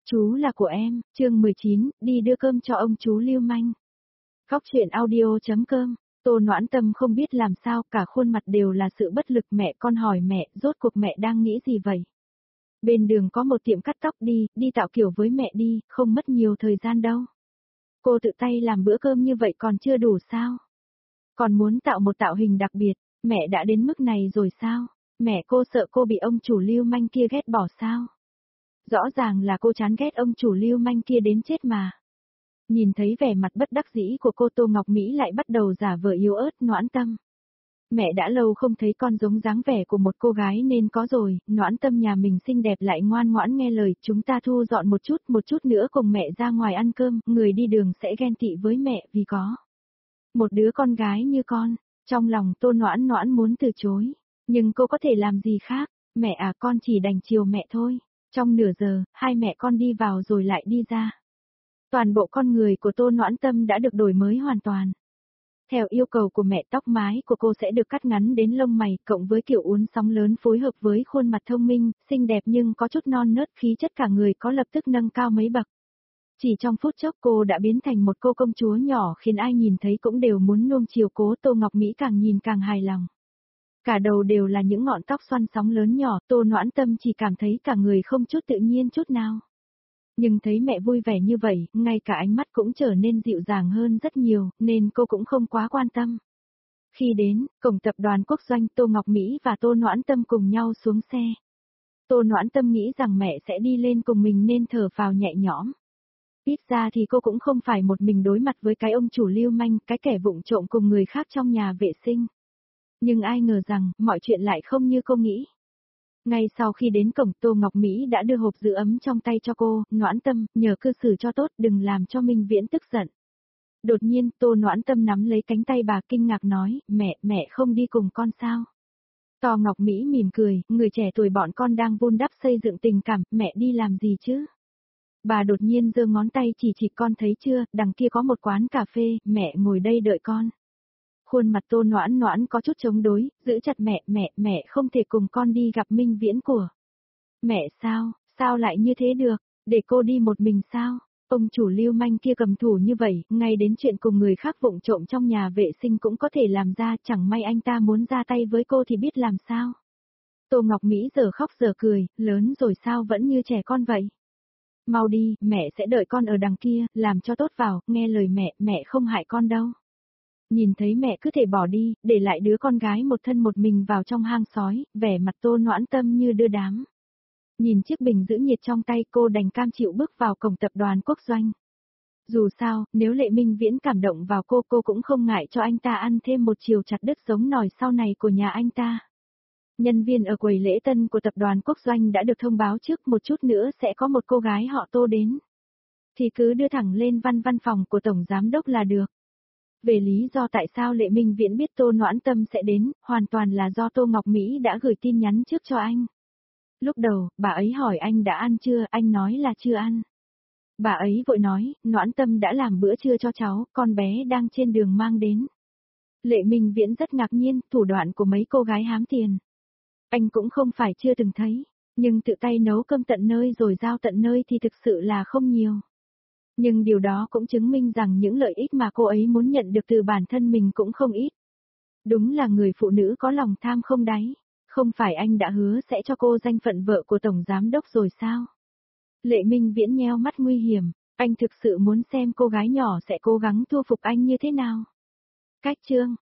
Chú là của em, chương 19, đi đưa cơm cho ông chú lưu manh. Góc truyện audio.com, Tô Noãn Tâm không biết làm sao, cả khuôn mặt đều là sự bất lực. Mẹ, con hỏi mẹ, rốt cuộc mẹ đang nghĩ gì vậy? Bên đường có một tiệm cắt tóc, đi tạo kiểu với mẹ đi, không mất nhiều thời gian đâu. Cô tự tay làm bữa cơm như vậy còn chưa đủ sao? Còn muốn tạo một tạo hình đặc biệt, mẹ đã đến mức này rồi sao? Mẹ, cô sợ cô bị ông chủ lưu manh kia ghét bỏ sao? Rõ ràng là cô chán ghét ông chủ lưu manh kia đến chết mà. Nhìn thấy vẻ mặt bất đắc dĩ của cô, Tô Ngọc Mỹ lại bắt đầu giả vờ yếu ớt. Noãn Tâm, mẹ đã lâu không thấy con giống dáng vẻ của một cô gái nên có rồi. Noãn Tâm nhà mình xinh đẹp lại ngoan ngoãn nghe lời, chúng ta thu dọn một chút nữa cùng mẹ ra ngoài ăn cơm, người đi đường sẽ ghen tị với mẹ vì có một đứa con gái như con. Trong lòng Tô Noãn Noãn muốn từ chối, nhưng cô có thể làm gì khác. Mẹ à, con chỉ đành chiều mẹ thôi. Trong nửa giờ, hai mẹ con đi vào rồi lại đi ra. Toàn bộ con người của Tô Noãn Tâm đã được đổi mới hoàn toàn. Theo yêu cầu của mẹ, tóc mái của cô sẽ được cắt ngắn đến lông mày, cộng với kiểu uốn sóng lớn phối hợp với khuôn mặt thông minh, xinh đẹp nhưng có chút non nớt, khí chất cả người có lập tức nâng cao mấy bậc. Chỉ trong phút chốc cô đã biến thành một cô công chúa nhỏ khiến ai nhìn thấy cũng đều muốn nuông chiều cố. Tô Ngọc Mỹ càng nhìn càng hài lòng. Cả đầu đều là những ngọn tóc xoăn sóng lớn nhỏ, Tô Noãn Tâm chỉ cảm thấy cả người không chút tự nhiên chút nào. Nhưng thấy mẹ vui vẻ như vậy, ngay cả ánh mắt cũng trở nên dịu dàng hơn rất nhiều, nên cô cũng không quá quan tâm. Khi đến cổng tập đoàn Quốc Doanh, Tô Ngọc Mỹ và Tô Noãn Tâm cùng nhau xuống xe. Tô Noãn Tâm nghĩ rằng mẹ sẽ đi lên cùng mình nên thở phào nhẹ nhõm. Ít ra thì cô cũng không phải một mình đối mặt với cái ông chủ lưu manh, cái kẻ vụng trộm cùng người khác trong nhà vệ sinh. Nhưng ai ngờ rằng, mọi chuyện lại không như cô nghĩ. Ngay sau khi đến cổng, Tô Ngọc Mỹ đã đưa hộp giữ ấm trong tay cho cô. Noãn Tâm, nhờ cư xử cho tốt, đừng làm cho Minh Viễn tức giận. Đột nhiên, Tô Noãn Tâm nắm lấy cánh tay bà kinh ngạc nói, mẹ không đi cùng con sao? Tô Ngọc Mỹ mỉm cười, người trẻ tuổi bọn con đang vun đắp xây dựng tình cảm, mẹ đi làm gì chứ? Bà đột nhiên giơ ngón tay chỉ con thấy chưa, đằng kia có một quán cà phê, mẹ ngồi đây đợi con. Khuôn mặt Tô Noãn Noãn có chút chống đối, giữ chặt mẹ không thể cùng con đi gặp Minh Viễn của. Mẹ sao lại như thế được, để cô đi một mình sao? Ông chủ lưu manh kia cầm thủ như vậy, ngay đến chuyện cùng người khác vụng trộm trong nhà vệ sinh cũng có thể làm ra, chẳng may anh ta muốn ra tay với cô thì biết làm sao? Tô Ngọc Mỹ giờ khóc giờ cười, lớn rồi sao vẫn như trẻ con vậy? Mau đi, mẹ sẽ đợi con ở đằng kia, làm cho tốt vào, nghe lời mẹ không hại con đâu. Nhìn thấy mẹ cứ thể bỏ đi, để lại đứa con gái một thân một mình vào trong hang sói, vẻ mặt Tô Noãn Tâm như đưa đám. Nhìn chiếc bình giữ nhiệt trong tay, cô đành cam chịu bước vào cổng tập đoàn Quốc Doanh. Dù sao, nếu Lệ Minh Viễn cảm động vào cô cũng không ngại cho anh ta ăn thêm một chiều chặt đứt giống nòi sau này của nhà anh ta. Nhân viên ở quầy lễ tân của tập đoàn Quốc Doanh đã được thông báo trước, một chút nữa sẽ có một cô gái họ Tô đến. Thì cứ đưa thẳng lên văn phòng của Tổng Giám Đốc là được. Về lý do tại sao Lệ Minh Viễn biết Tô Noãn Tâm sẽ đến, hoàn toàn là do Tô Ngọc Mỹ đã gửi tin nhắn trước cho anh. Lúc đầu, bà ấy hỏi anh đã ăn chưa, anh nói là chưa ăn. Bà ấy vội nói, Noãn Tâm đã làm bữa trưa cho cháu, con bé đang trên đường mang đến. Lệ Minh Viễn rất ngạc nhiên, thủ đoạn của mấy cô gái hám tiền. Anh cũng không phải chưa từng thấy, nhưng tự tay nấu cơm tận nơi rồi giao tận nơi thì thực sự là không nhiều. Nhưng điều đó cũng chứng minh rằng những lợi ích mà cô ấy muốn nhận được từ bản thân mình cũng không ít. Đúng là người phụ nữ có lòng tham không đáy. Không phải anh đã hứa sẽ cho cô danh phận vợ của Tổng Giám Đốc rồi sao? Lệ Minh Viễn nheo mắt nguy hiểm, anh thực sự muốn xem cô gái nhỏ sẽ cố gắng thu phục anh như thế nào. Cách chương